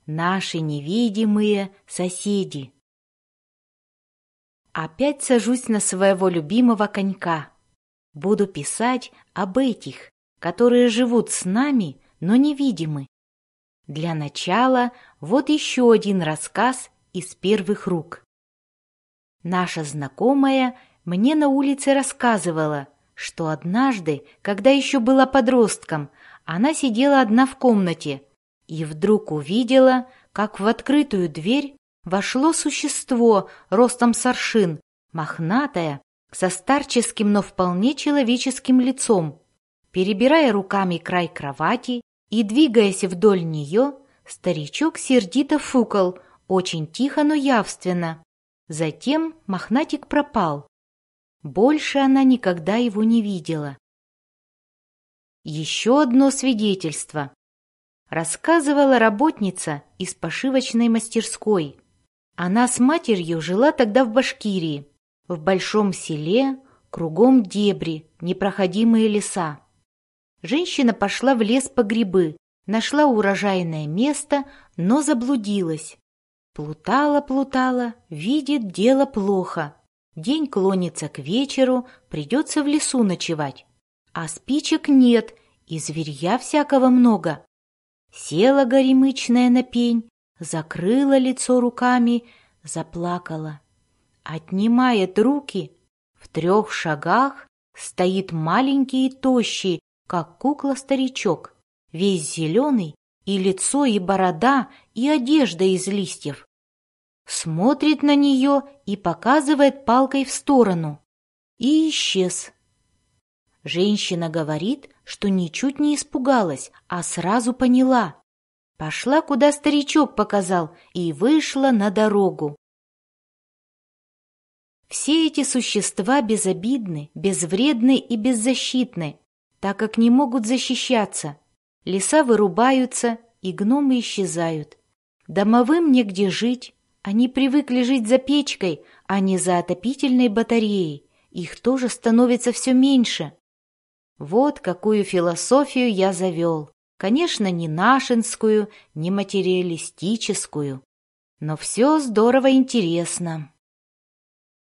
наши невидимые соседи. Опять сажусь на своего любимого конька. Буду писать об этих, которые живут с нами, но невидимы. Для начала вот еще один рассказ из первых рук. Наша знакомая мне на улице рассказывала, что однажды, когда еще была подростком, она сидела одна в комнате и вдруг увидела, как в открытую дверь вошло существо ростом с аршин, мохнатое, со старческим, но вполне человеческим лицом. Перебирая руками край кровати и двигаясь вдоль нее, старичок сердито фукал, очень тихо, но явственно. Затем мохнатик пропал. Больше она никогда его не видела. Еще одно свидетельство. Рассказывала работница из пошивочной мастерской. Она с матерью жила тогда в Башкирии, в большом селе, кругом дебри, непроходимые леса. Женщина пошла в лес по грибы, нашла урожайное место, но заблудилась. Плутала, видит, дело плохо. День клонится к вечеру, придется в лесу ночевать. А спичек нет, и зверья всякого много. Села горемычная на пень, закрыла лицо руками, заплакала. Отнимает руки, в 3 шагах стоит маленький и тощий, как кукла-старичок, весь зеленый, и лицо, и борода, и одежда из листьев. Смотрит на нее и показывает палкой в сторону. И исчез. Женщина говорит, что ничуть не испугалась, а сразу поняла. Пошла, куда старичок показал, и вышла на дорогу. Все эти существа безобидны, безвредны и беззащитны, так как не могут защищаться. Леса вырубаются, и гномы исчезают. Домовым негде жить, они привыкли жить за печкой, а не за отопительной батареей. Их тоже становится все меньше. Вот какую философию я завел. Конечно, не нашинскую, не материалистическую. Но все здорово интересно.